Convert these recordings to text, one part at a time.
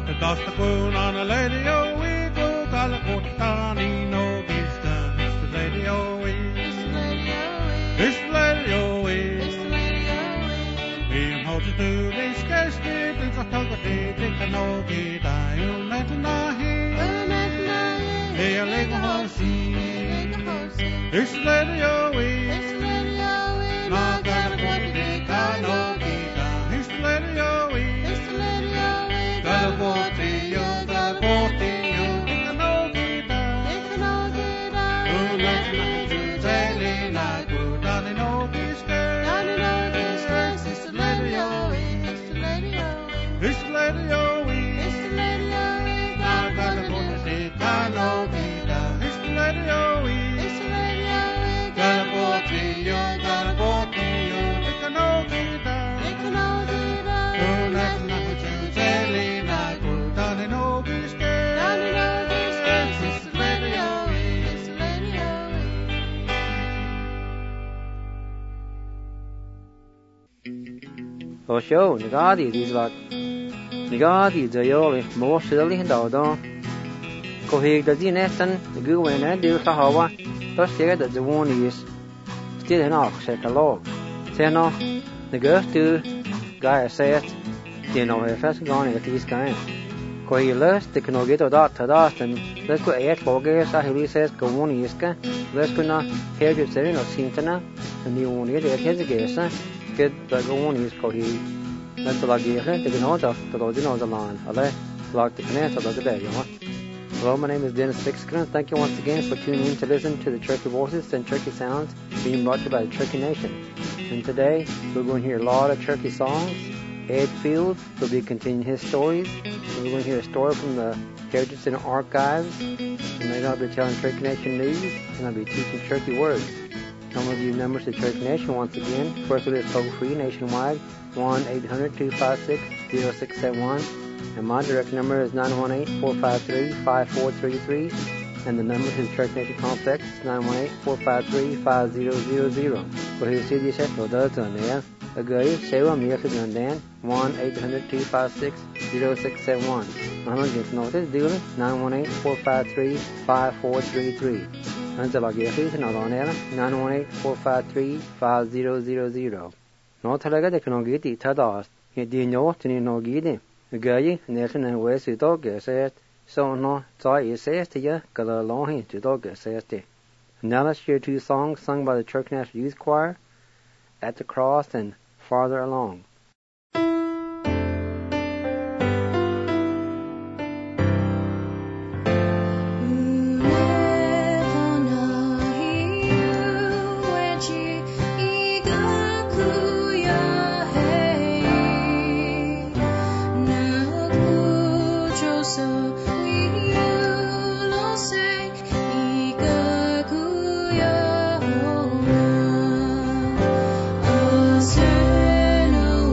the Costa Queen on a lady o we go Galacotani no Gista. It's the lady o we. It's the lady o we. It's the lady o we. It's the lady o we. We hold you to this case, it's a Togati, take a no Gita, you met nahi. Hey, a leg horsey. It's the lady o we. It's the lady o we. No Galacotani, no Gita. It's the lady o we. It's the lady o we. Galacotio, Galacotio, take a no Gita. Take a no Gita. Who lets you tell like good, Danny no Gista. Danny no Gista. It's the lady o we. It's the lady o we. It's the lady o we. It's the lady o we. No Galacotio, no Gita. It's the lady o we. It's the lady o we. Galacotio, Galacotio, take a no Gita. Take a no Gita. Who lets you tell like good, Danny no Gista. Danny no Gista. It's the lady o we. It's the lady o we. Show, Nagadi, these like Nagadi, the Yoli, more silly and Dodo. Kohig the Neston, the good one and do Sahawa, just here that the one is still an ox at the log. Seno, the girls do, Guy says, you know, if that's gone at this kind. Kohig lust, the canoe get or dot to dust, and let's go 8 fogers, I says, go one iska, let's go not hear you saying or Sintana, and you won't get his guess. Get the one is Kohig. That's the Lagia, the Ganoda, the Lodino, the line, Ale, like the Canasta of the day, you know. Hello, my name is Dennis Fixkin. Thank you once again for tuning in to listen to the Turkey Voices and Turkey Sounds being brought to you by the Turkey Nation. And today, we're going to hear a lot of Turkey songs. Ed Fields will be continuing his stories. We're going to hear a story from the Heritage Center Archives. And then I'll be telling Turkey Nation news, and I'll be teaching Turkey words. Some of you members of the Turkey Nation, once again, first it is toll-free nationwide, 1-800-256-0671. And my direct number is 918-453-5433. And the number to the Turkey Nation Complex is 918-453-5000. Go ahead and see this at the Agay, Sewa Mirka Dan, 1-800-256-0671. I'm going to notice, dealer, 918-453-5433. Until I get here, not on air, 918-453-5000. No talaga de can get it tadas. He did not no giddy. A guy, Nathan and West with dog said, so no, Toy says to you, got a long to dog says to. Now let's hear 2 songs sung by the Turkey National Youth Choir, At the Cross and Farther Along. No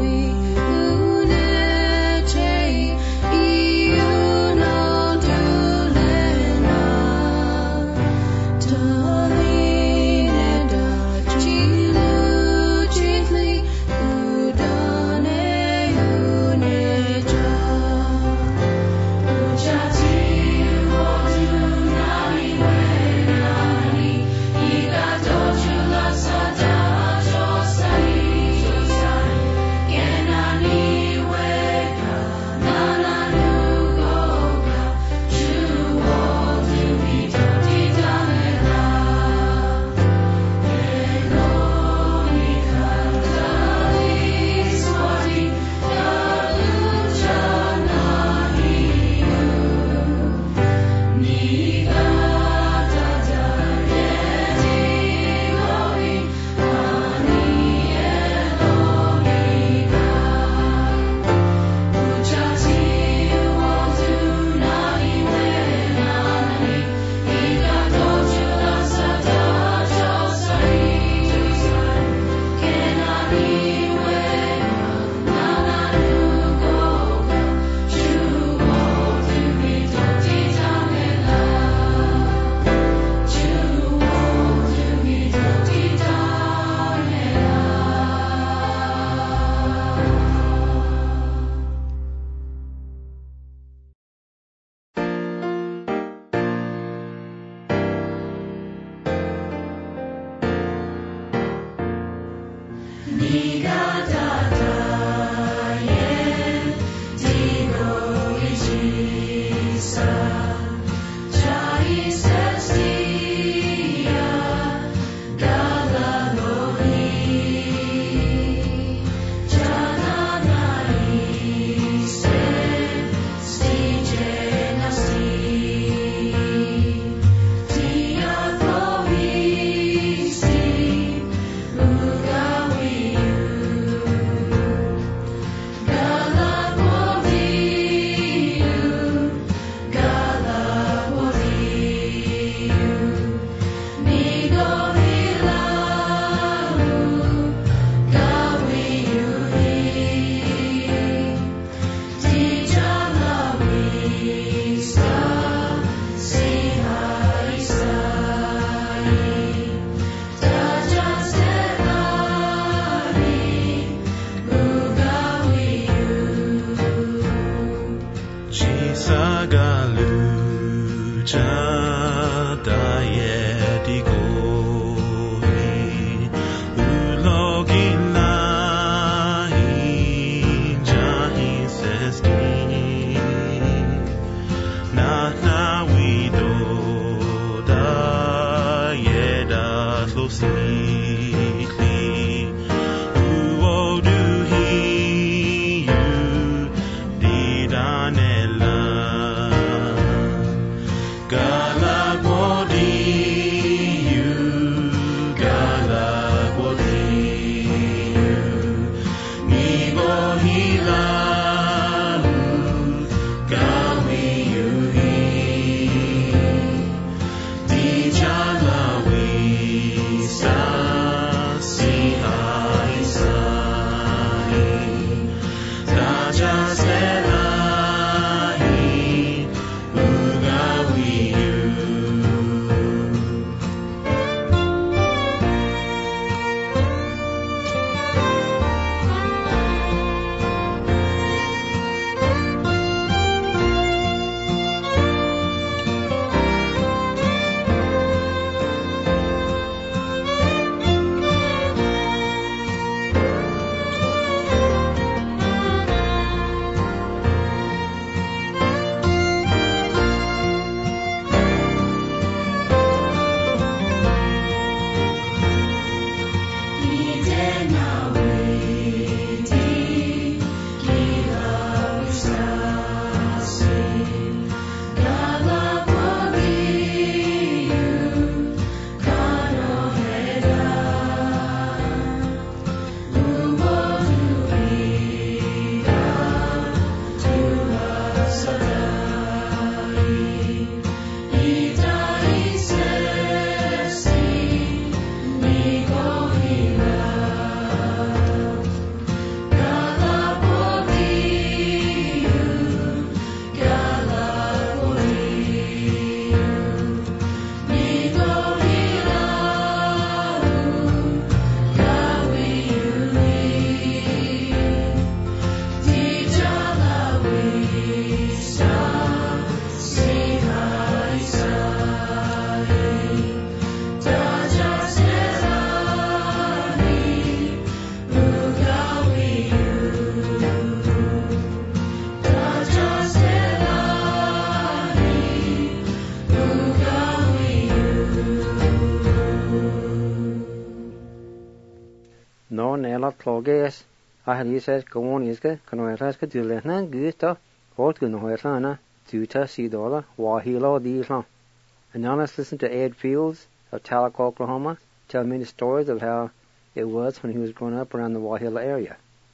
No, nella ploges. Ahli says Kawoniska, Kanoetaska Dulena, Gusta, Hortgun Hoetana, Tuta Sidola, Wahilo Diesla. And now let's listen to Ed Fields of Talcott, Oklahoma, tell me the stories of how it was when he was growing up around the Wahila area.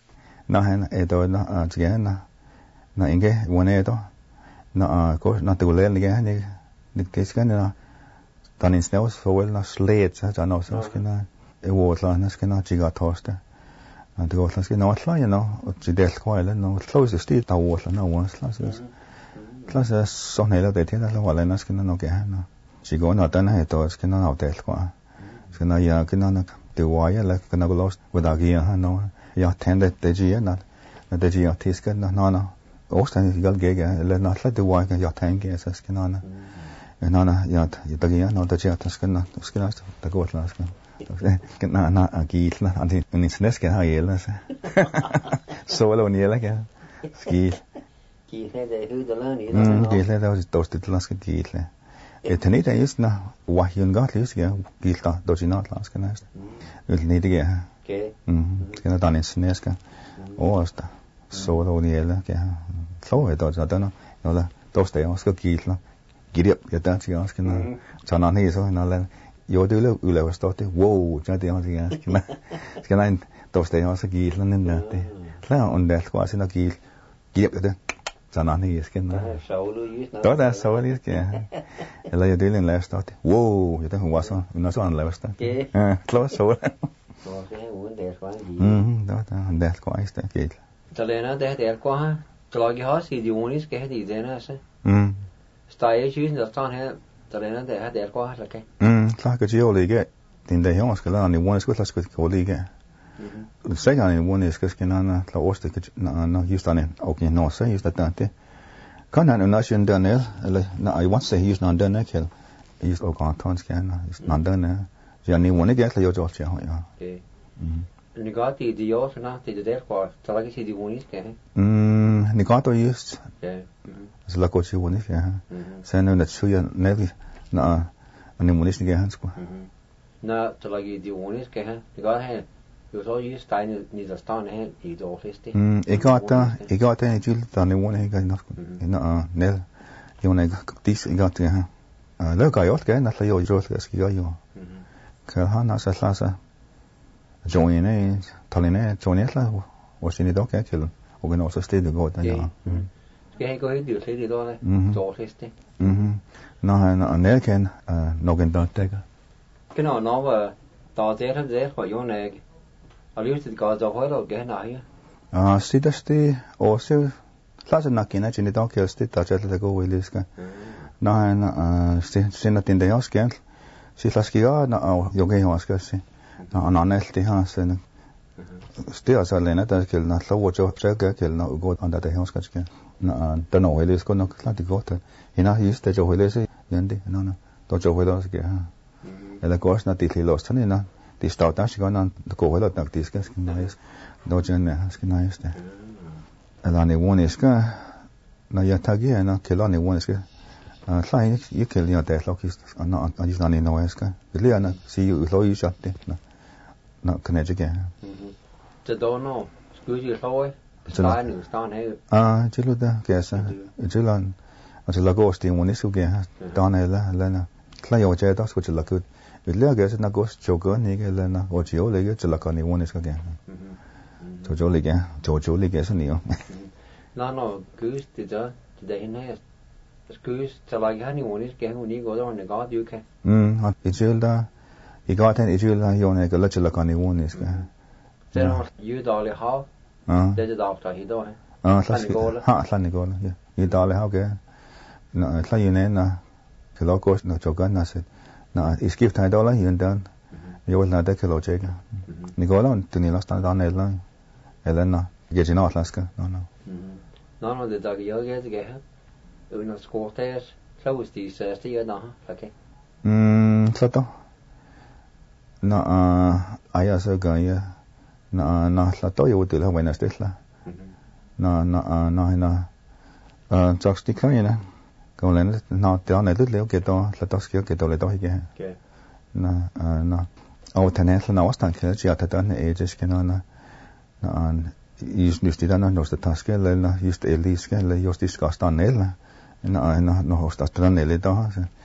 Na hen edo na again na inge one edo na course na tulel again ni keskan na tanin sneus for well na slate sa no so skina e wotla na skina jiga tosta na de wotla skina wotla you know jidel kwale no close the street ta wotla na once class so nela de tienda la wala na skina no ke na jigo na tan he to skina na hotel kwa skina ya kina na de waya la kana lost wadagia no ja tende deji na deji ja tiska na ostan gal gege le na la de waya ja tenge sa skina na ja deji na deji ja tiska na skina ta go la skina na agil na anti ni sneske ha yela sa solo ni yela ke skil Gile de hudalani. Gile da dostit laske gile tenita is na wahyun gat lis ge gilta dojinat laske na ni de ge Okay. Skina dan sneska osta solo ni yela ke so edo jadana yola doste yo ska gilna girip ya ta chiga skina chana ni so na la yo de le ule stote wow jadi yo skina doste yo ska gilna ni nate la on del quasi na gil girip de chana ni skina to da so ni ke la yo de le la stote wow ya ta wasa na so an la stote close so ده كويس ده أكيد. تلينا ده كوها تلاقي هاس يديونيس كه ديزاينر أصلا. ستايل شيء نستان هي تلينا ده كوها لكه. تلاقي جيو ليجا تين ده يوم أسكلا أنا وانس كل أسكت كوليجا. السجن أنا وانس كسكنا أنا تلاقوست كج أنا يستانه أو كي نوسة يستانته. كان أنا ناشين دانيل لا I once say he is not done كيل. He is أوكان تونس كأنا is not done. يعني وانا جات لي يوجد شيء هاي. إيه. نقاطي ديوس نا تدير كوار تلاقي شيء ديونيس كه. نقاطه يست. إيه. زلا كوشي وني فيها. سنة نتشوي نبي نا أنا مونيش نجاه هنسكوا. نا تلاقي ديونيس كه. نقاط هي يوصل يستاين نيزستان هي يدوفيستي. إيجاتا يجيل تاني وانا هيك نفكر. نا نل يونا ديس إيجاتا ها. لا قايوت كه نطلع يوجد كسكي قايو. كهانا سلاسة جوينة تلينة جوينة لا وشيني دوك أكل وكنا وصلت لدقوا تاني. كه كوي ديوس لي دوله دوفيستي. نا نل كان نوجن دانتك. كنا ناوا tao thế hết dễ khỏi vô này ở lúc thì có dấu hỏi rồi cái này Sidasti also lasa nakina chini to kiesti ta chatla go wiliska na sina tinde yosken si laskiga na yoge yoska si na anelti ha sen stia salena ta kel na lawo cho chaka kel na go anda ta yoska ken na ta no wilisko no klati go ta ina yiste jo wilisi yandi na to jo wiloske ha ela gos na titli los tani na ti stauta shiga na go wilot na tiska skin na do jen skin na yeste ela ni woniska na yatagi na kelani woniska sai ikel ya te lokis na ajisani no eska ile na si lo yi shatte na kneje ge จะโดนเนาะกูจะเข้าไว้สไตล์หนึ่งสไตล์ไหนจิลุดแกซะจิลันจะละก็สติวนิสุเกฮะตอนนั้นละนะคลายอเจดอสก็จะละก็ileแกซะนะก็โจกนี่ก็ละนะโอจิโอเลยก็จะละก็นี่วนิสก็แกโจเลยแกโจเลยแกซะนี่อ๋อแล้วเนาะกูจะได้เห็นให้กูจะลายแค่นี้วนิสแกวันนี้ก็ต้องในก็ดูแค่อีจิลดาอีกอเทนอีจิลดาโยนก็ละจะละก็นี่วนิสก็这种遇到了好，这就到不了许多。 三年过了，遇到了好嘅，那三年呢，佢攞過那做緊那些，那 escape 太多啦，現在有那得佢攞這個，你講啦，對你攞單單嚟啦，係啦嗱，嘢就攞嚟嘅， 嗱我哋就有嘅這個，有那 squatters，收啲設施嘅嗱，OK。 差多，那哎呀，這個嘢。na la to yo de la buenas de la na jocks di kan na ko len na te na de le ke to la to skill ke to le to ke na au tane la na wastan ke ji ata dan e je ke na is nüsti dan no sta taske le na just elis ke le just is kastan el na no sta tran el to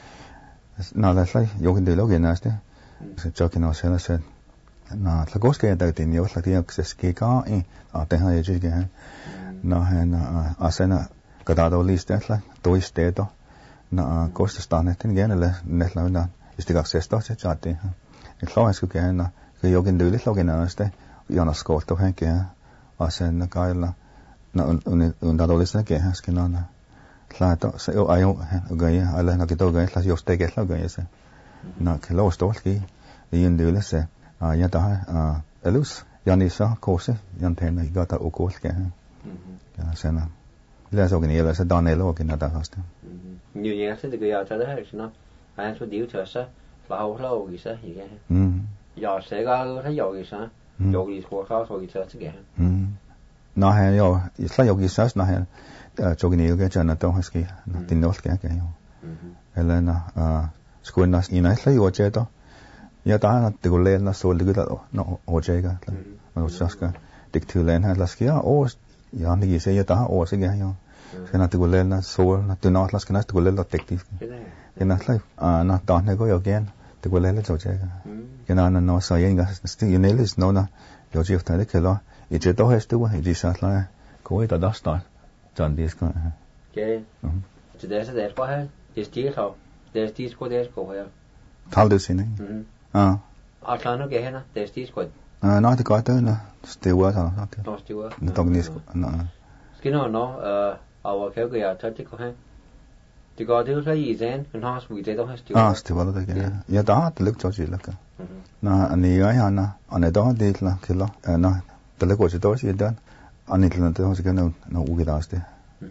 na la sai yo ke de lo ke na ste se chokin no se na la cosa que da tenía la tía que se que ka te ha ye que na na asena cada do lista la do esteto na cosa sta ne ten gene le la na istiga acceso se chate el lo es que na que yo que de lo que na este yo no ascolto que asena ka la na un dado lista que es que no la to se yo ayo ga ala na que to ga la yo ste que la ga ese na que lo sto que y en de se ya ta elus yanisa kose yan thena igata okol ke ya sena la so gni la sa danelo ke na ta fast nhiều nhà sẽ được giờ cho đó hay sao anh số điều chờ sa lâu gì sa gì cái giờ sẽ có thấy dầu gì sa dầu gì của sao rồi chờ chứ cái na ha yo isla yo gi sa na ha cho gni ke chana to haski na tinol ke yo elena skunas ina isla yo che to ya ta na te gole na so de no ojega no chaska dik tu len ha laskia o ya ni se ya ta o se ga yo se na te gole na so na tu na laska na te gole la tektif ke na life na ta ne go yo gen te gole le ojega ke na no sa yenga sti yenelis no na yo jif ta de ke lo i je to es tu i ji sa la ko ita da sta jan dis ka ke je de se de ko ha dis ti so des ti ko des ko ha tal de sine Atlano que es na testis ko no te ko ta na stewa ta no stewa no tognis no skino no awa ke ya ta ti ko ha ti ko de sa yi zen kan has wi de to has stewa stewa da ke ya da te luk cho ji la ka na ani ya ya na ane da de la ke la na te le ko ji to ji dan ani le na te ho ji na no u ge da ste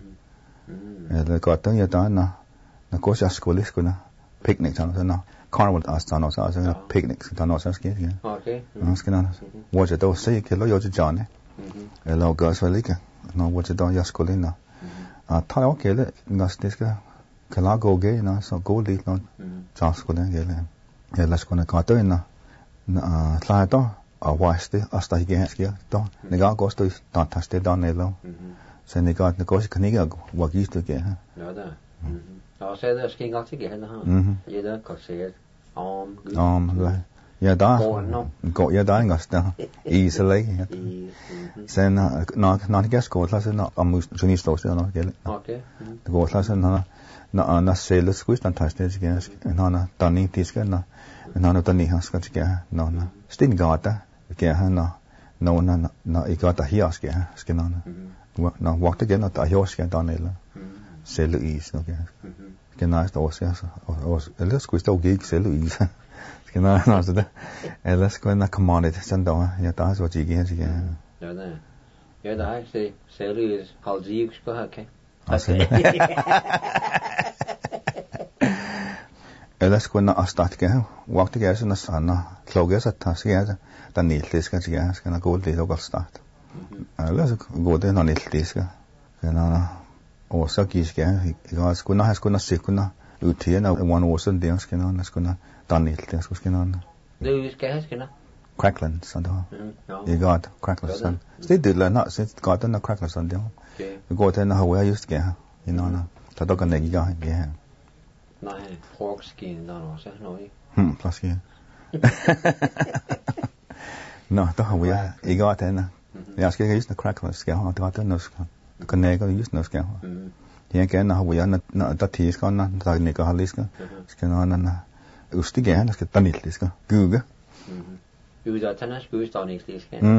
le ko ta ya da na ko sa skolis ko na picnic ta na carnival astano sa picnic astano sa ski ya okay skina wo je do se ke lo yo je jane lo ga sa le ke no wo je do ya skolina ta lo ke le ngas des ka kala go ge na so go li no cha skolina ge le la skona ka to na la to a waste asta ge ski to ne ga go sto ta ta ste dan ne lo se ne ga ne go se kniga wa gi sto ge ja da Đó sẽ là skin góc chứ kìa ha. Vậy đó có sẽ om lại Ja, da. no. Go, ja, da ingas da. Easily. Sen na gas go class na amus journalist også na gel. Okay. Go class na sales squist na tastes gas. Na tanning tiska na tanning has ka gas. Na stin gata gas na igata hias gas skina na walked again na hias gas danela. Sel is no gas. Genau også også ellers skulle stå gik selv i genau altså det ellers kunne jeg komme ned sådan der ja der så gik jeg sige ja der er se selv i halvdrik skal have kan ellers kunne jeg starte igen walked again sådan sådan kloge så tager sig altså der nælte skal sige skal jeg gå det og start ellers gå det når nælte skal genau og så gik jeg skulle have se kunne uti na one ocean der skal jeg skulle Daniel, det skulle skinne. Det skal jeg skinne. Crackland, sådan der. Jeg godt Crackland sådan. Det er det så godt den Crackland sådan der. Vi går til når jeg just skal. I know der der kan ikke gøre ja. Nej, pork skin der også noget. Plaske. Nå, der har vi ikke godt den. Jeg skal just Crackland skal have det godt den skal. Du kan ikke just nu skal. Jeg gerne har vi når der tisker når der ikke har lisker. Skal når Usti gerne skal Daniel det skal Google. Uda tanna skulle stå ikke det skal.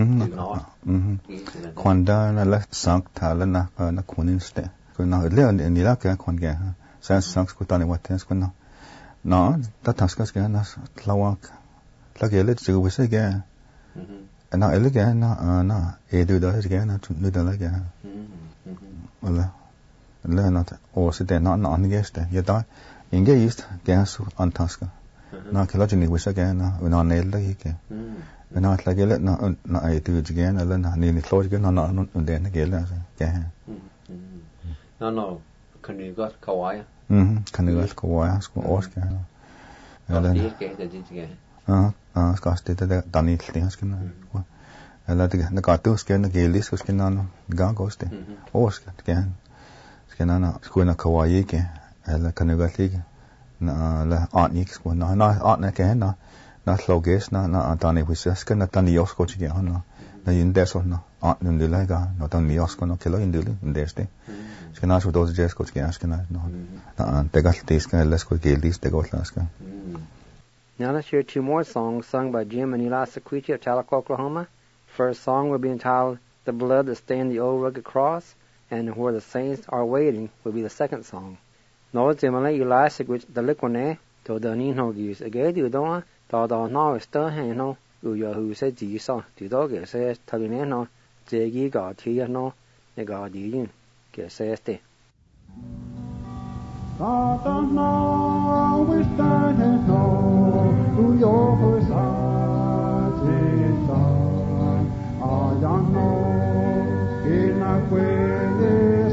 Kvanda la sank tala na kuninste. Kuna le ni la ka kvanga. Sa sank skulle tani watten skulle na ta taska skal na lawak. La gele til vi se ga. Na ele ga na edu da ga na nu da la ga. Wala. La na også det na angeste. Ja da Inge ist gas antaska. Na kelajini wisa gana na nelda hike. Na atlagele na aitu gana la na ni kloj gana na den gela ga. No kan du godt kawaii. Kan du godt kawaii sko orska. Eller det skal det ga. Skal det Daniel det skal na. Eller det na gato skal na gelis skal na ga goste. Orska ga. Skal na sko na kawaii ga. Eller kan du godt lide na la arnik sko na arne kan na sloges na Daniel huset skal na Daniel sko til na inde så na arne det laga na Daniel sko na kelo inde det det skal na så dog det sko til skal na det godt det skal ellers sko geldis det godt skal. Now let's hear two more songs sung by Jim and Eli Sequiti of Tahlequah, Oklahoma. First song will be entitled "The Blood That Stained the Old Rugged Cross," and "Where the Saints Are Waiting" will be the second song. Nó Jimala Eli Sequiti the Liquane to the Nino Gis again you don't da now is the hand no you who said Jesus to dog says Talineno Jegi got here no the guardian que says te now we stand no to your side I don't know in a way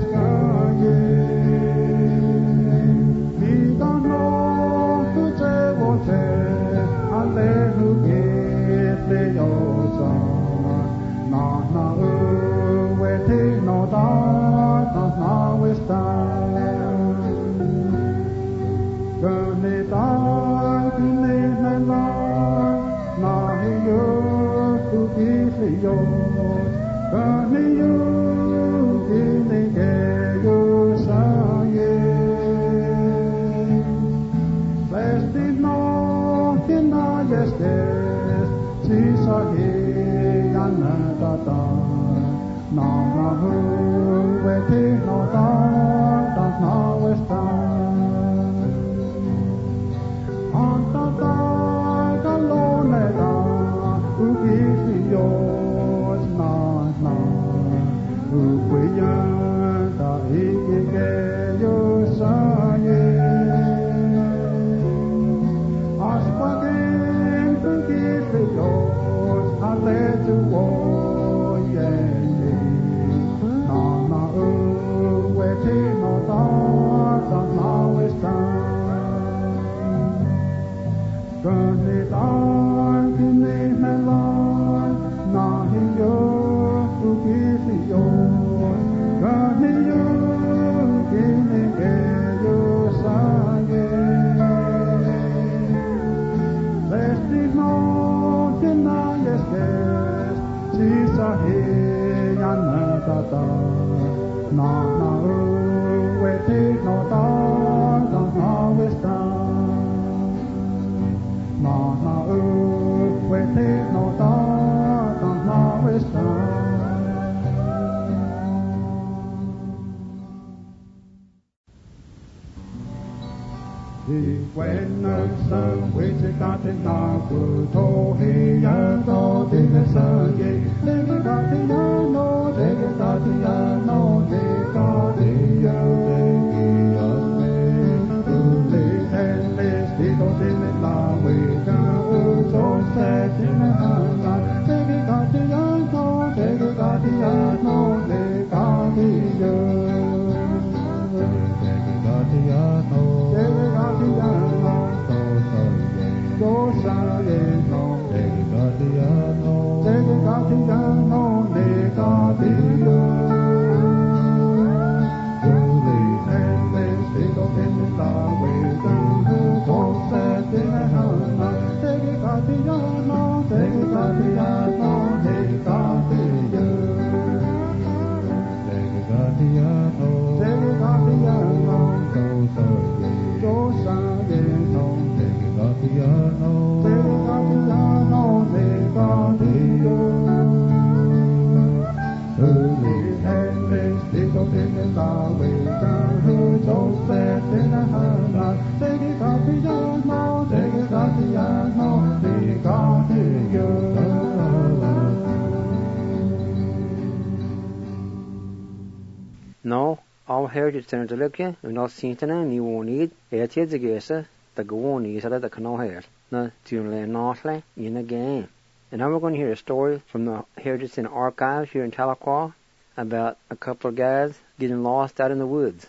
No, our heritage center to look at, and all seen to any one need, a tia the gesa, the go on is at the canal hair, no, to lay northly in a game. And now we're going to hear a story from the Heritage Center archives here in Tahlequah about a couple of guys getting lost out in the woods.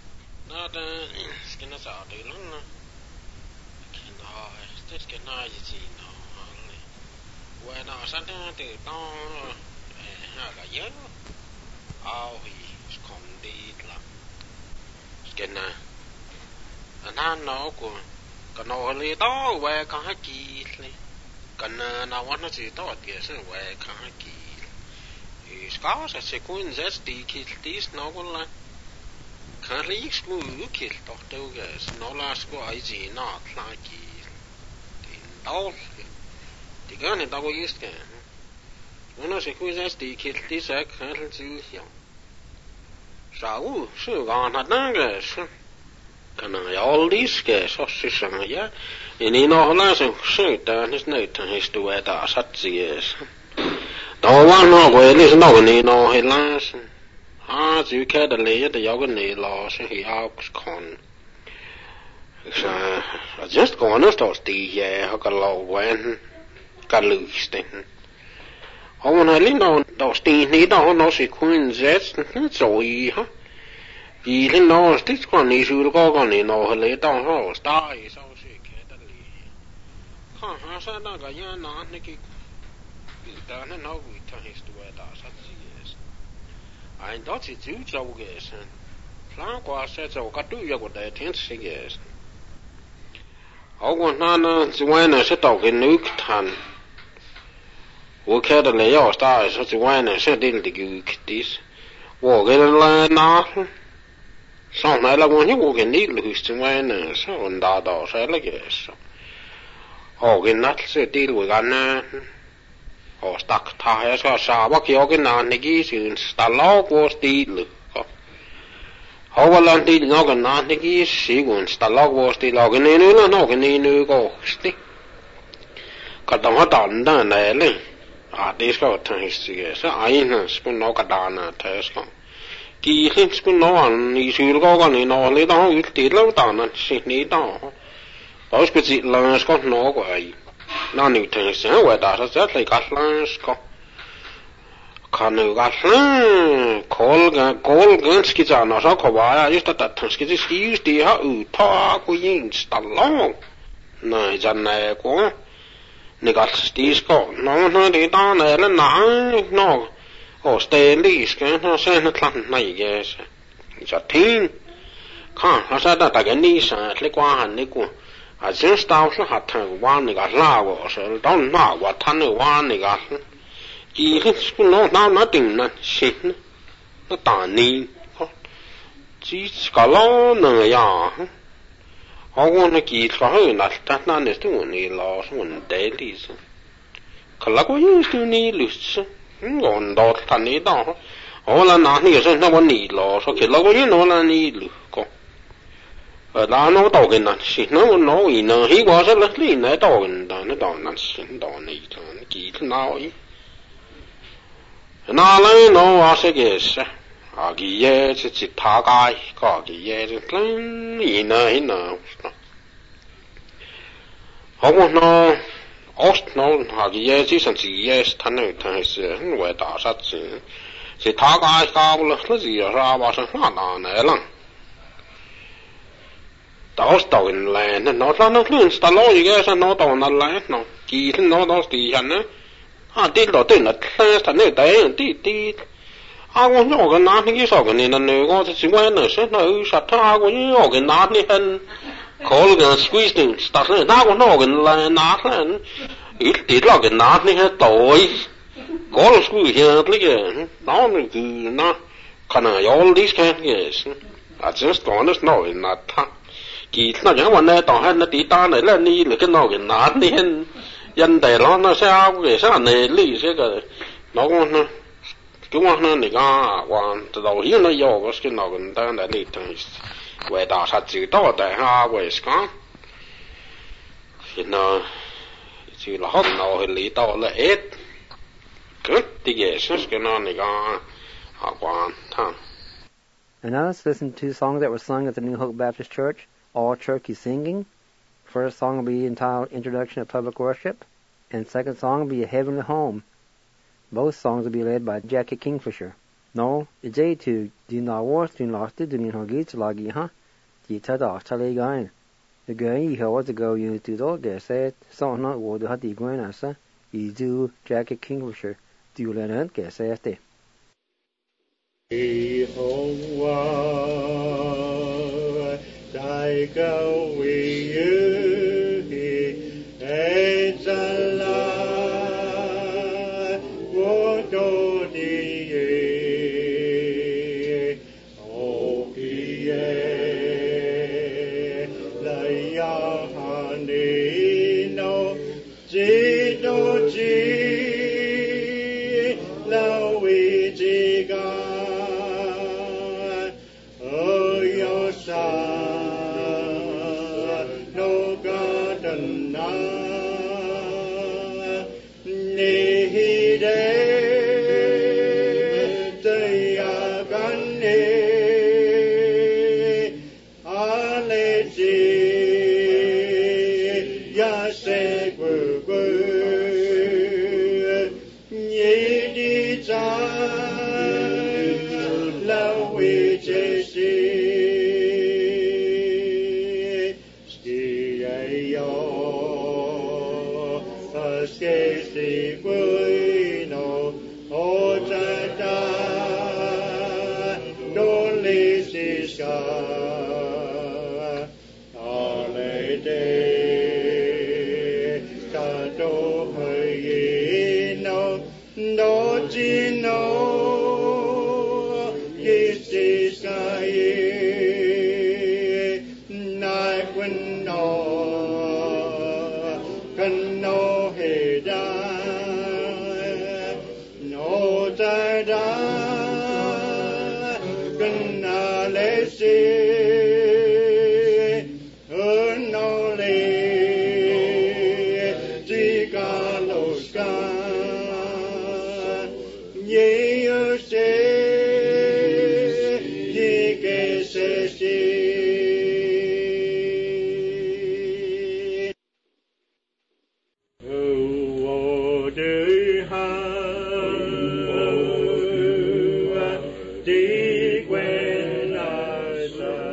Kana wana si to tiesa we kan ki ska sa se kun zes di kiltis no gola kan riks mu kil to togas no la sko ai ji na tla ki din dol di gan da go yiske no se kun zes di kiltis sa kan ji xiao sa u su ga na na ge su kana ja oldiske so se sang ja niin on se syytää nyt näyttää histua taas atsies. Tuo vanha kuelis no niin on hilas. Syy käydä liian jokin niin laas hi auks kon. Just konus tosti ja haka lauen kaluiste. On halin on tosti niin on osi kuin zets soi ha. Ilin no stis kon niin sulko niin no halin on hosta iso. Sana ka jana ainakin yltään nauita histua taas atsies. Ain totsi tyytsaukees. Flankoa se katu joku tenssigees. Aukun nana suena se tokin nyktan. Ukedelle jos taas suena se diltikyktis. Vuokella na. Saunalla kun jokukin niillyhys suena se on taas selkeässä. Ogin natse tilui kanna. Ostak tahe ska saavak jokin naanniki syynstä laukuos tiilu. Hauvallan tiilu nogan naanniki syynstä laukuos tiilu. Ogin niin ylä nogan niin ykohti. Katsotaan tantaan näille. Aatiska ottaa hissikässä. Aina spun nokadana täska. Kiihin spun noan niin sylkoka niin oli taho yltiilu tanan niitä on. Olisiko lansko nogo ei. No nyt se on vedassa se oli lansko. Kanu kallan kolganski sana så kova ja just att tanski skrivs det har uttag och installation. Nej janne ko. Ni kallas disko. No det dan eller nej no. Och stäliska no sen klan nej ges. Så tin. Kan har sagt att det ni sa att lekwa han ni ko. Sen stavsla hat han vaniga lago så don na vad han vaniga kỳ nó tình nó xin nó tàn ni chỉ cả lo nữa ya họ còn kỳ có hơi là ta nên tu ni lo xuống để đi chứ cả có những tu ni lụt còn đó thành ni đó họ là nào ni rồi nó vẫn ni lo so cái lo có những nó là ni lụt có là nó tao cái này xin nó ý nó hi quá rất là lý này tao cái nó tao nó xin tao ni thôi kỳ nào ấy nào lấy nó sẽ cái sao cái gì chỉ thả cái gì lớn ý nó họ muốn nó cái gì chỉ sản chỉ thằng này sẽ về đào sát chỉ thả cái cao là cái gì ra bao giờ nó này lắm đào này nó lớn ta lo gì cái nó đào nó lại nó kỳ nó thì hắn đi đó tới nó thằng này đấy đi con nhỏ cái nát cái sao cái này nó có chỉ quen nữa sẽ nó sát tha con nhỏ cái nát này hơn khó là cái squeeze này sát này nó con nhỏ cái là nát này ít là cái nát này hết tối khó là squeeze hết cái nó cứ nó kind of all these kind of yes I just don't know nát tha kỳ nó chẳng quan này tao hay nó tí ta này là ni là cái nhỏ cái nát này hơn dân đại nó sẽ cái sao này lý sẽ cái nó con chúng nó này cái quan đầu tiên nó vô cái nào cũng đang là đi thằng về đào sát chữ đó tại ha về cái thì nó chữ là học nào thì lý đó là ít cái gì cái nó này cái quan thằng. And now let's listen to songs that were sung at the New Hope Baptist Church, all churchy singing. First song will be entitled Introduction to Public Worship, and second song will be A Heavenly Home. Both songs will be led by Jackie Kingfisher. No, it's a to do not worth doing lost to doing her gates loggy, huh? The tada chale gain. The guy he was to go you to the get said, so not what the hati going as you do Jackie Kingfisher. Do you let it get said? Deep when I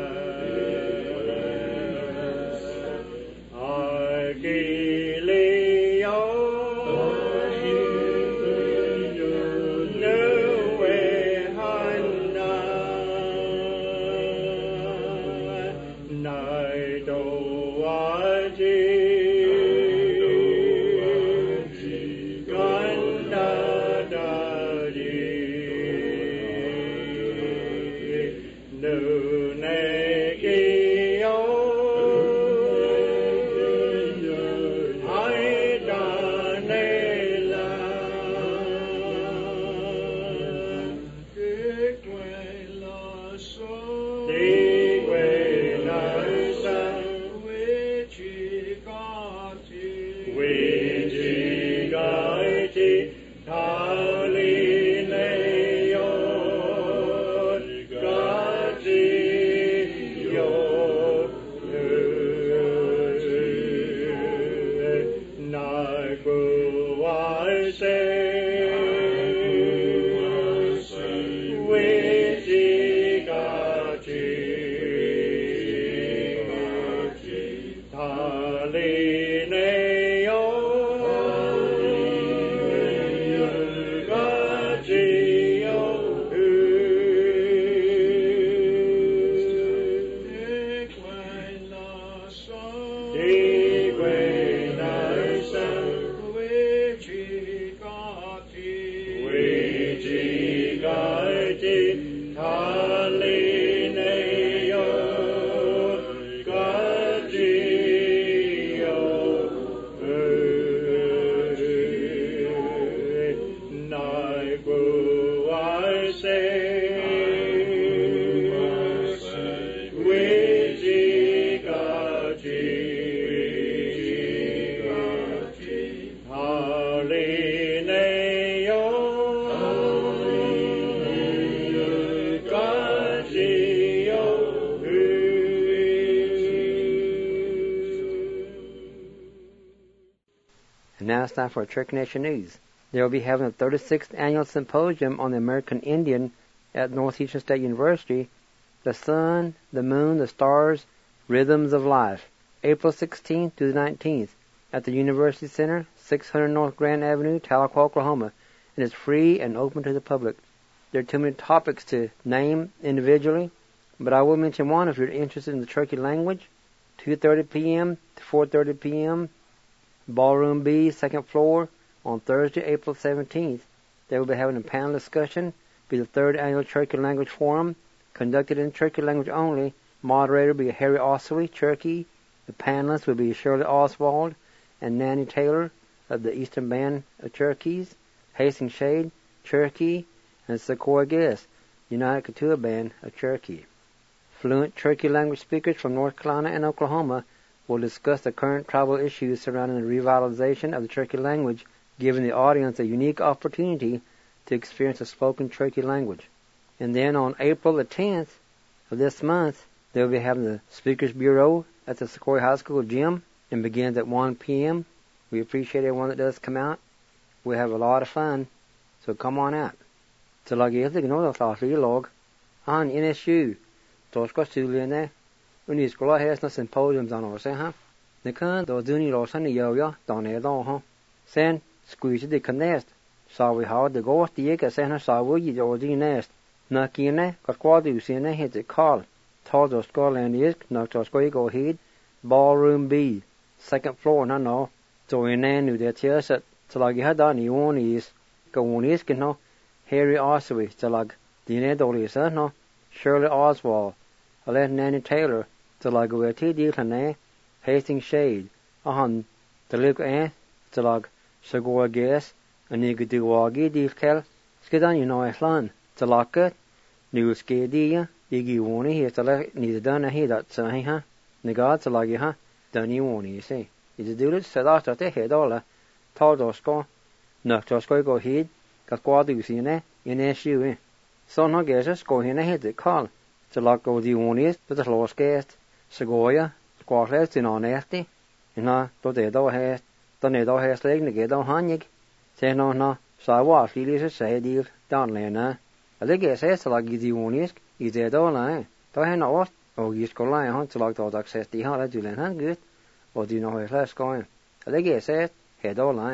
And now it's time for Cherokee Nation News. They will be having the 36th Annual Symposium on the American Indian at Northeastern State University, The Sun, the Moon, the Stars, Rhythms of Life, April 16th through the 19th at the University Center, 600 North Grand Avenue, Tahlequah, Oklahoma, and it's free and open to the public. There are too many topics to name individually, but I will mention one if you're interested in the Cherokee language, 2:30 p.m. to 4:30 p.m., Ballroom B, second floor, on Thursday, April 17th. They will be having a panel discussion, be the 3rd Annual Cherokee Language Forum, conducted in Cherokee language only. Moderator will be Harry Oswey, Cherokee. The panelists will be Shirley Oswald and Nanny Taylor of the Eastern Band of Cherokees, Hastings Shade, Cherokee, and Sequoia Guest, United Katua Band of Cherokee. Fluent Cherokee language speakers from North Carolina and Oklahoma will discuss the current tribal issues surrounding the revitalization of the Cherokee language, giving the audience a unique opportunity to experience the spoken Cherokee language. And then on April the 10th of this month, they will be having the Speakers Bureau at the Sequoia High School gym and begins at 1 p.m. We appreciate everyone that does come out. We have a lot of fun, so come on out. Så lag jeg ikke noe fra log. Han NSU. Da skal studiene. Og ni skulle ha hæsne symposiums an også, ha? Det kan da duni låsen i jøya, da ned da, ha? Sen, squeeze det kan næst. Så vi har det godt, de ikke sen så vi i det de næst. Nakine, godt du sine hedder Carl. Ta da skal endisk, nok da skal jeg gå hit. Ballroom B, second floor, no. Så en nu det tjæsat. Så lag jeg da ni onis. Gå onis, no. Harry Oswey, så lag dine dårlige så, no. Shirley Oswald, og let Nanny Taylor, så lag vi til de kan Hastings Shade, og han til lykke så lag Sequoia Guest, og ni kan du wagi de kald, skal dan i Island, så lag nu skal de ikke vone her, så lag ni den her dat så ha, negad så lag ha, den i vone se. I det dulet så der det her dolle, ta då skal, nok så skal gå hit, godt du sine, en SU. Så når jeg skal hende hedder Carl, så lag gå de unis, det er slåskæst, så går jeg, skårlæs til noen næste, nå, da det da hæst, da ned da hæst legne, det da han ikke, så nå, så var flere så sier de danlene, og det jeg sier, så lag de unis, i det da nei, da henne også, og jeg skal lege han, så lag da dagsæs, de har det til han gutt, og de nå hæst skal, og det jeg sier, her da nei.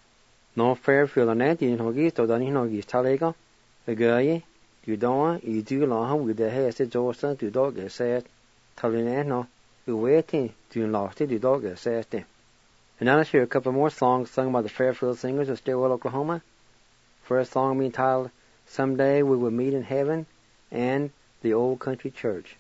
Nå Fairfield ned, de nå gist, og den nå gist tallega, det gør jeg, du da, i du la ham ud af her til Joseph, du dog er sat, talene nå, du ved til, du lost it, du dog er sat det. And now let's hear a couple more songs sung by the Fairfield Singers of Stillwell, Oklahoma. First song entitled, Someday We Will Meet in Heaven, and the Old Country Church.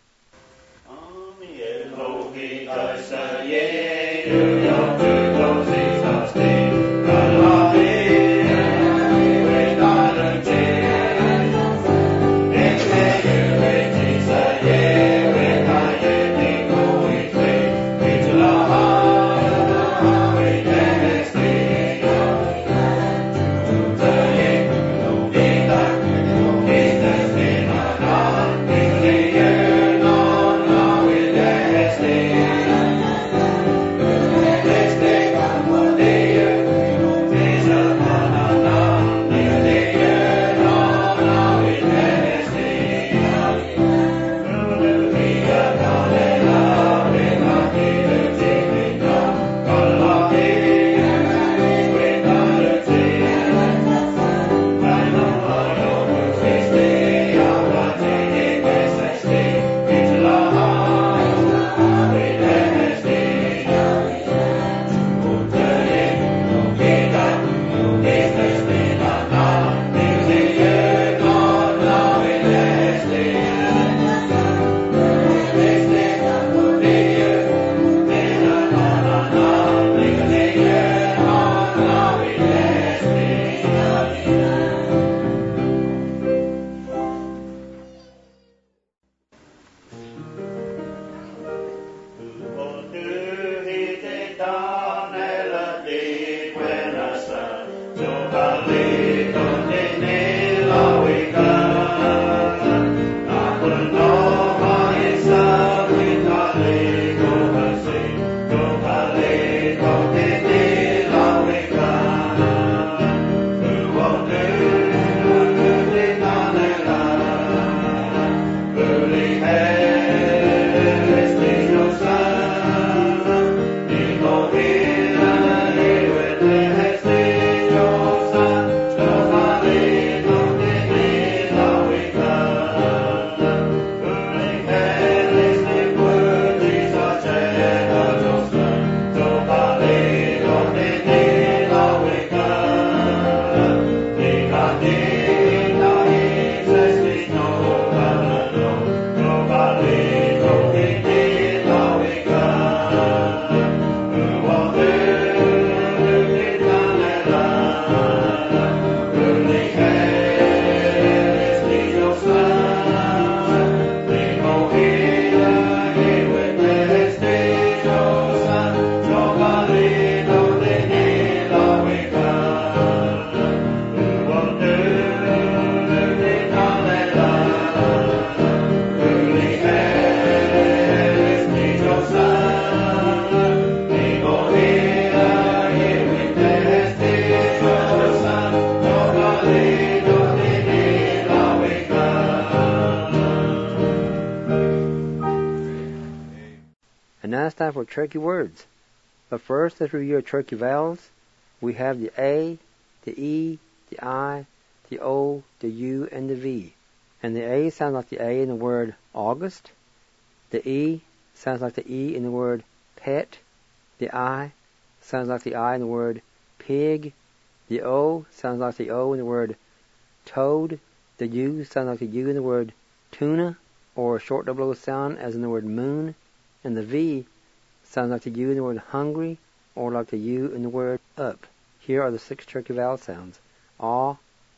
Now it's time for Turkey words. But first, let's review our Turkey vowels. We have the A, the E, the I, the O, the U, and the V. And the A sounds like the A in the word August. The E sounds like the E in the word pet. The I sounds like the I in the word pig. The O sounds like the O in the word toad. The U sounds like the U in the word tuna, or a short double O sound as in the word moon. And the V sounds like the U in the word hungry, or like the U in the word up. Here are the 6 Turkey vowel sounds. A,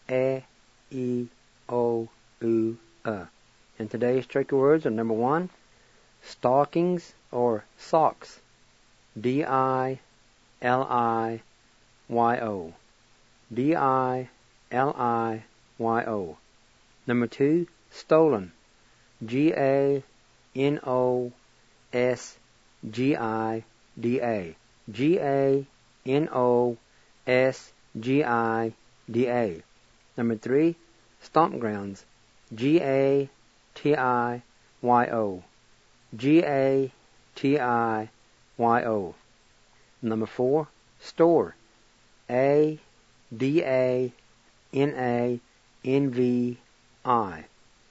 E, O, U, And today's Turkey words are number 1, stockings or socks. D-I-L-I-Y-O. D-I-L-I-Y-O. Number 2, stolen. G-A-N-O-S-G-I-D-A. G-A-N-O-S-G-I-D-A. Number 3, stomp grounds. G-A-T-I-Y-O. G-A-T-I-Y-O. Number 4, store. A-D-A-N-A-N-V-I.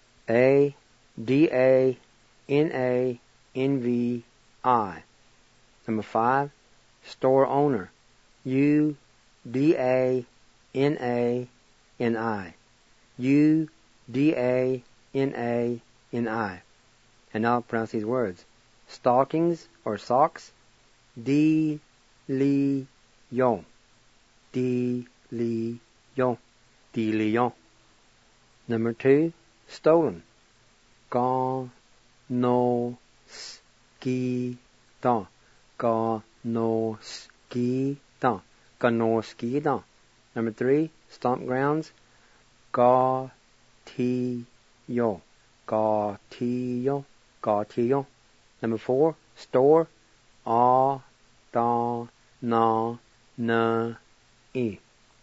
A-D-A-N-A-N-V-I. Number 5, store owner. U-D-A-N-A-N-I. U-D-A-N-A-N-I. N-I. And now pronounce these words. Stockings or socks. D-li-yon. D-li-yon. D-li-yon. Number 2, stolen. Ga-no-ski-dan. Ga-no-ski-dan. Ga-no-ski-dan. Number 3, stomp grounds. Ga-ti-yo. Ga-ti-yo. Ga-ti-yo. Number 4, store. A-da-na-na-i.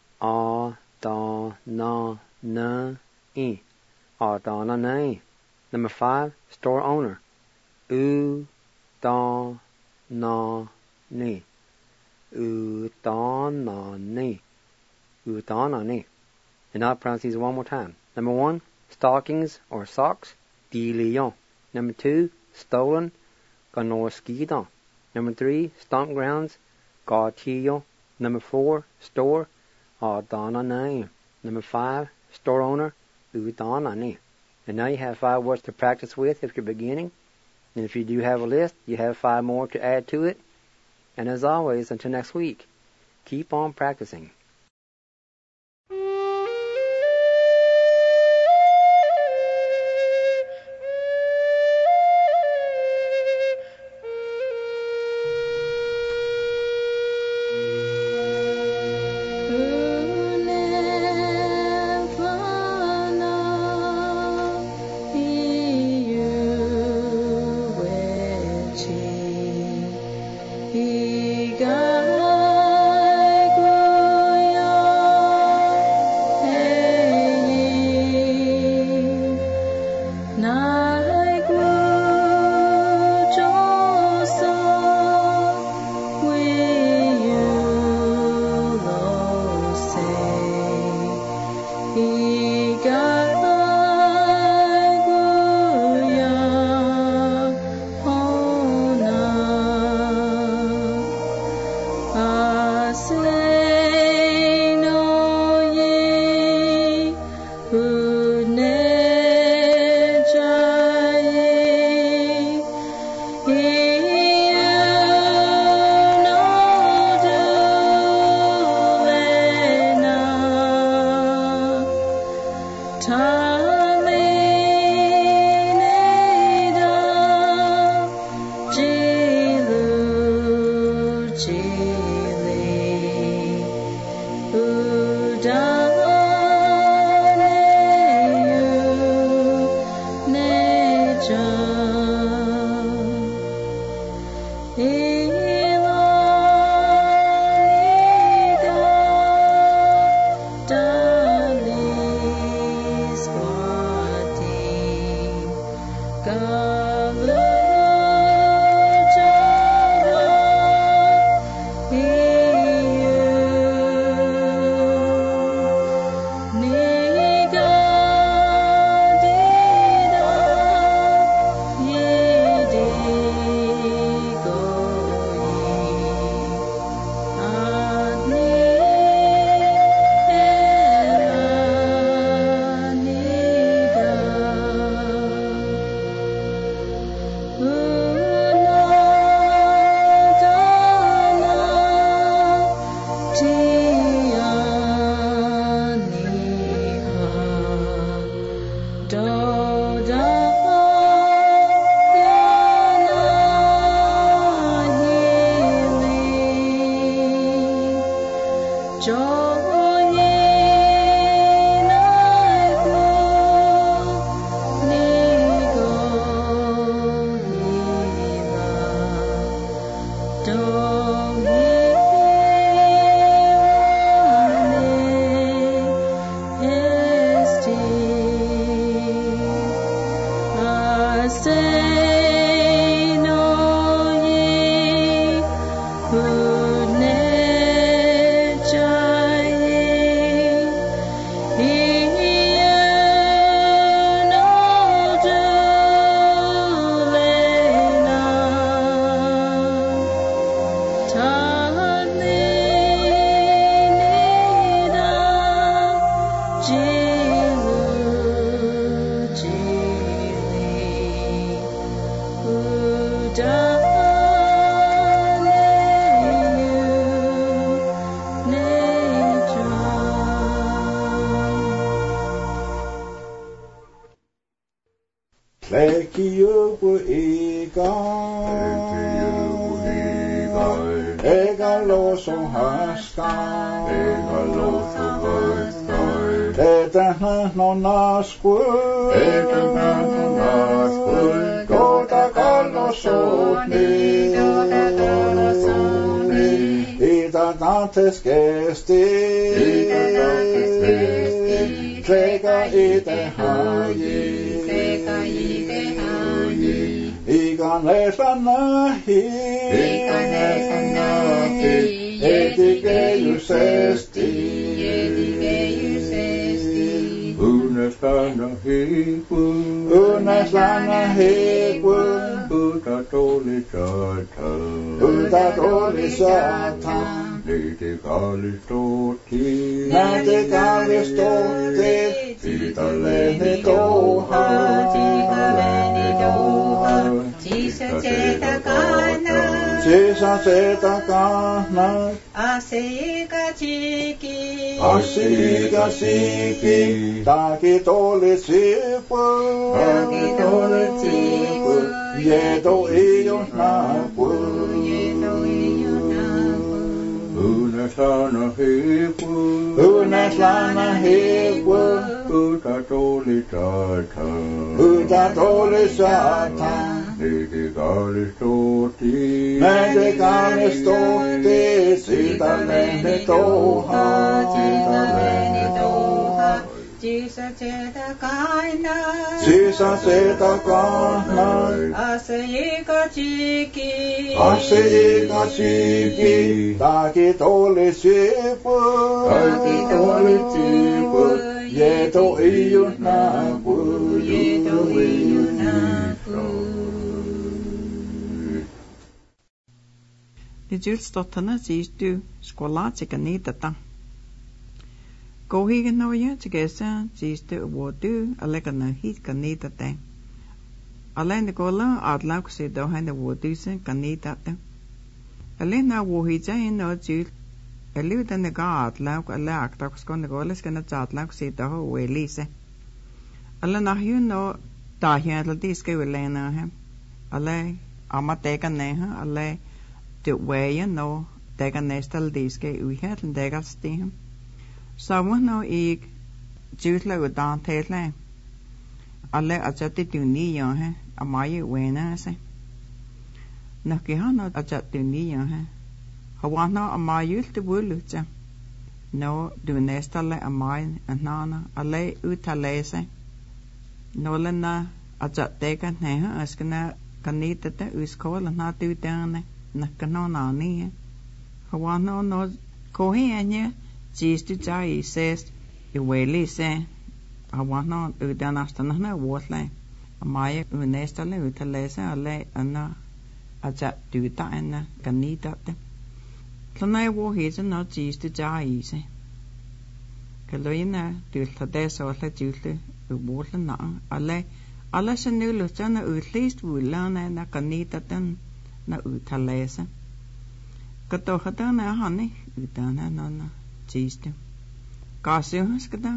A-da-na-na-i. A-da-na-na-i. Number 5, store owner. U-da-na-ni. U-da-na-ni. U-da-na-ni. And I'll pronounce these one more time. Number 1, stockings or socks. Di-li-yon. Number 2, stolen. Ga-no-ski-dan. Number 3, stomp grounds. Ga-ti-yo. Number 4, store. A-da-na-na-i. Number 5, store owner. U-da-na-ni. And now you have 5 words to practice with if you're beginning. And if you do have a list, you have 5 more to add to it. And as always, until next week, keep on practicing. Lekiuku Ega loso haskai Etähän on naskui Kota kallosuuni Ita tantes kesti Treka ite haji Ikanesa nahi Etikejusesti Unes lana hipu Utat oli satan Näti kalistotti Siitä lehni touha Sisa seta kahna Asiika chiki Takit oli sipu Jeto iyo napu Unes lana hipu Utat oli satan Näti kalistotti Siitä lehni touha Sisa seta kahna Asiika chiki Takit oli sipu Jeto iyo napu Julstottana siistyy skolaatsekä niitata. Kohigen noja tsigesa siistyy vuotyy alekana hiitka niitate. Alain kolla atlauksi dohane vuotyisen kanitate. Alena vuohitsa no jul. Eliutane ka atlauk alla aktakskon kolleskana atlauksi doho uelise. Alana hyun no tahiatla tiskevellena he. Alle amatekanneha alle Weya no tega nestal diske uhetlen degal stihem. Samuel no ik jutla udan tetle. Alle ajati tuni yahe amaye wena se. Nakiha no ajati tuni yahe. Hawana amaye te bulutja. No du nestalle amaye anana alle utalese. No lena ajatega neha askana kanitata uskola na tutane. Nakano nani Hawano no kohianya jistu jai says iweli se Hawano udanastana na watle amaya unestale utalese ale ana aja duta ana kanita te Tlana wo hisa no jistu jai se Kaloina dulta desa wala julte uwala na ale sanulu jana utlist wulana na kanita ten na utalese. Katohata na hani utana na chiste. Kasiuhas kada.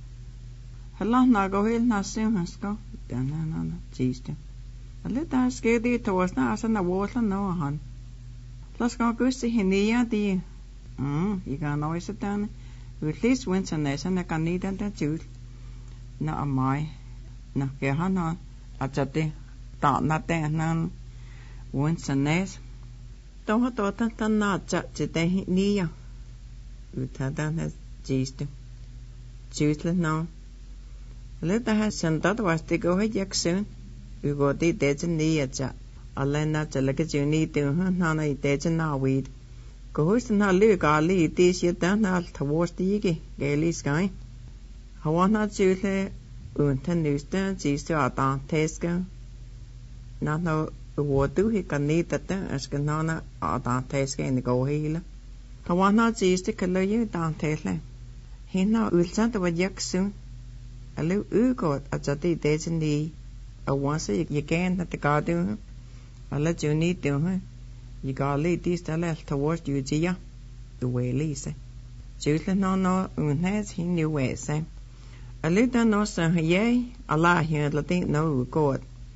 Hala na gohil na siuhas ko utana na chiste. Alita skedi tawasna asa na wala no han. Las ka gusti hinia di. Iga no isatana. Utlis winsanesa na kanida da jul. Na amai. Na kehana achate ta na te nan Winsanes Toho tan na chate niya Utada na jistu Jusle no Leta ha sentado wasti go he yaksun Ugoti dejen niya cha Alena chalaka juni tuha nana dejen na weed Gohus na luga li dis yata na tawosti yigi Gaili sky Hawana jusle Unta nusta jistu atan teska Na no Vuotu hi kanitata askanana adanteske in go hila. Kawana jiste kaloyu dantele. Hina ulsanta wa yaksun. Alu ugot ajati dejini. Awansa yagain at the garden. Ala juni duha. Yigali distale towards Ujia. The way lise. Jutla no unhes he knew where say. Alu da no sa ye. Allah here latin no god.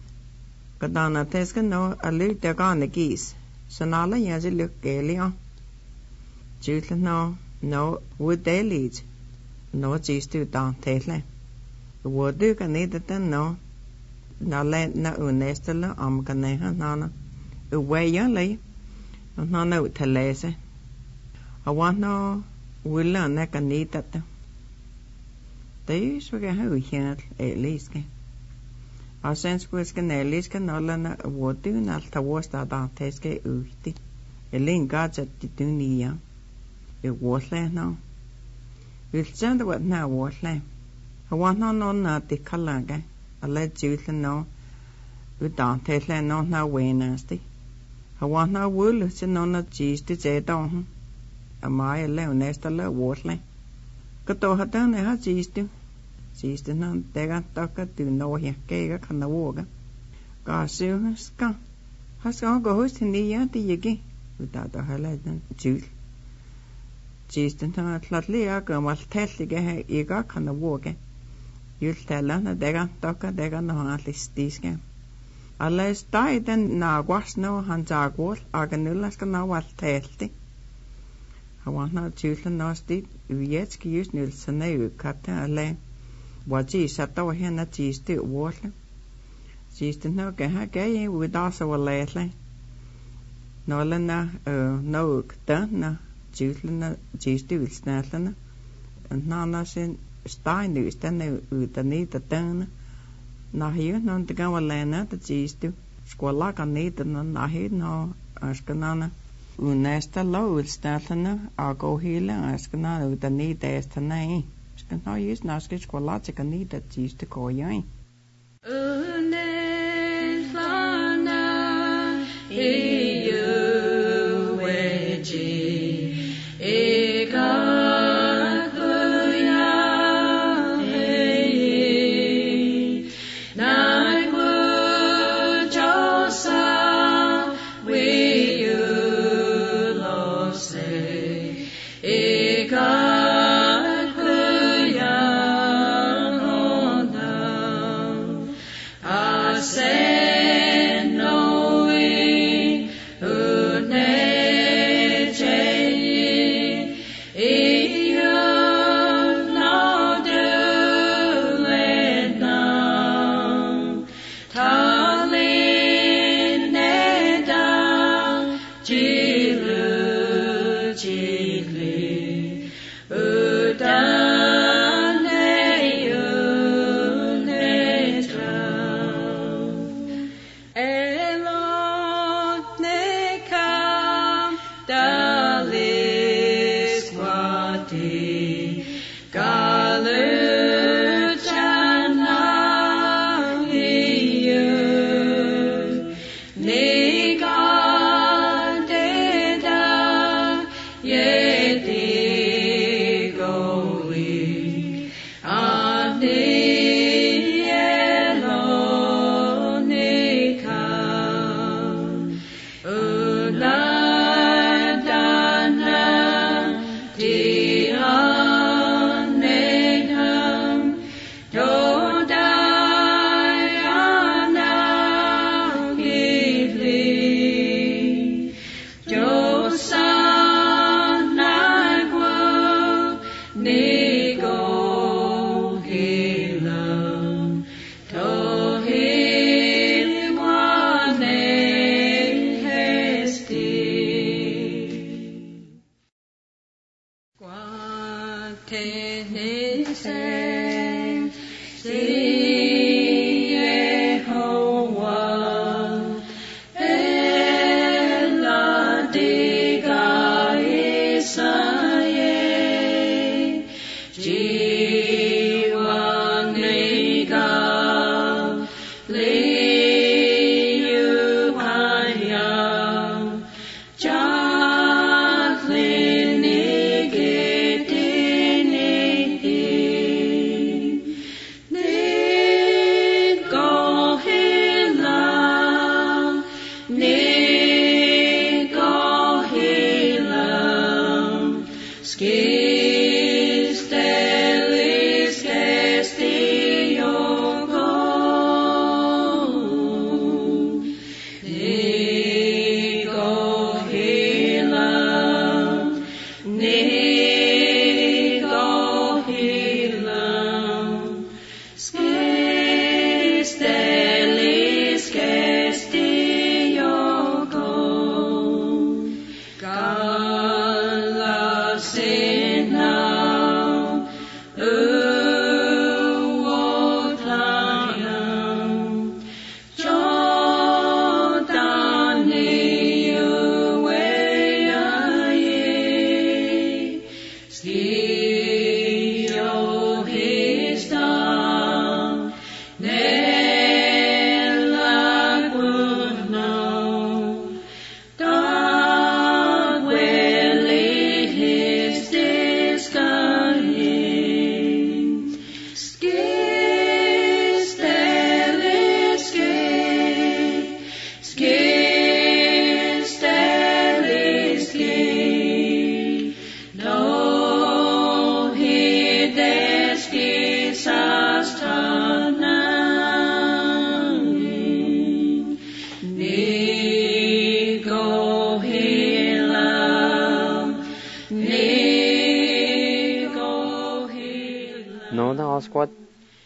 Kadana teska no a lut de gane gis. Sanala yazi luk gelia. Jutla no would they lead. No jistu dan tele. Would do can need the no. Na let na unestella ganeha nana. Away yali. No telese. I want no will learn that can need that. They should get how we can at least. Our sense was can at least can all learn what do not towards that task uti. A link guards at the dunia. It was land now. We'll send what now was land. I want no not the color. I let you know. We don't take land no now way nasty. I want no wool, it's no cheese to say down. Am I alone nest a little water? Kato had done a cheese to. Cheese to none, they got talker to know here, cake can the water. Garcia, ska. Has gone goes in the yard yagi without a highlight juice. Cheese to none, flatly, I go must tell the gay eager can the water. You'll tell her they got talker, they got no at least this game. Unless died then na was no hands are good, Arganulas can now what tasty. I want not children nasty, yet use Nilsson, you cut a lane. What she sat over here, not cheese to water. She's the no gay with also a lately. No lena, no done, children, cheese to snatlana, and none sin stein is then with the need the done. Na hier non te gaan we lena de cheese squala kan niet dan na hier no askanana unesta low statana a go hele askanana de niet is te nei skan no is na skit squala te kan niet de cheese te ko jij unefana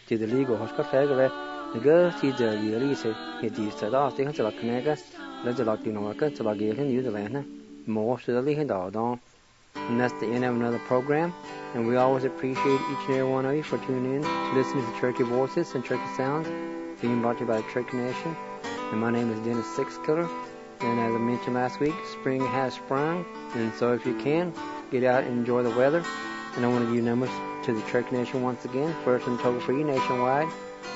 to the legal hospital fagre the girl see the release it is the last thing to like nega let's like you know to like in New Zealand more to the legal down. And that's the end of another program. And we always appreciate each and every one of you for tuning in to listen to the Cherokee Voices and Cherokee Sounds being brought to you by the Cherokee Nation. And my name is Dennis Sixkiller. And as I mentioned last week, spring has sprung. And so if you can, get out and enjoy the weather. And I want to give you numbers to the Cherokee Nation once again. First and toll free nationwide,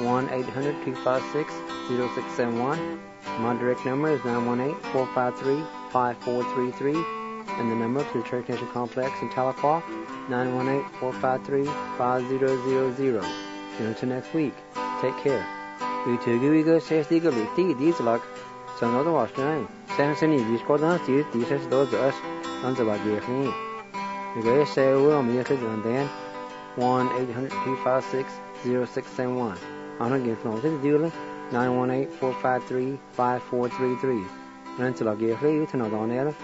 1-800-256-0671. My direct number is 918-453-5433. And the number to the Cherokee Nation Complex in Tahlequah, 918-453-5000. And until next week, take care. Utuguiga says the Galiti, these luck. So another wash name. Samson, you scored on these says those us, under like the evening. You guys say, well, me, and then 1-800-256-0671. I'm again from the dealer, 918-453-5433. And until I give you to know on air.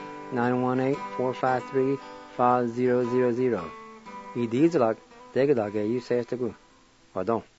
918-453-5000. I these luck, take it like you say to go. Pardon.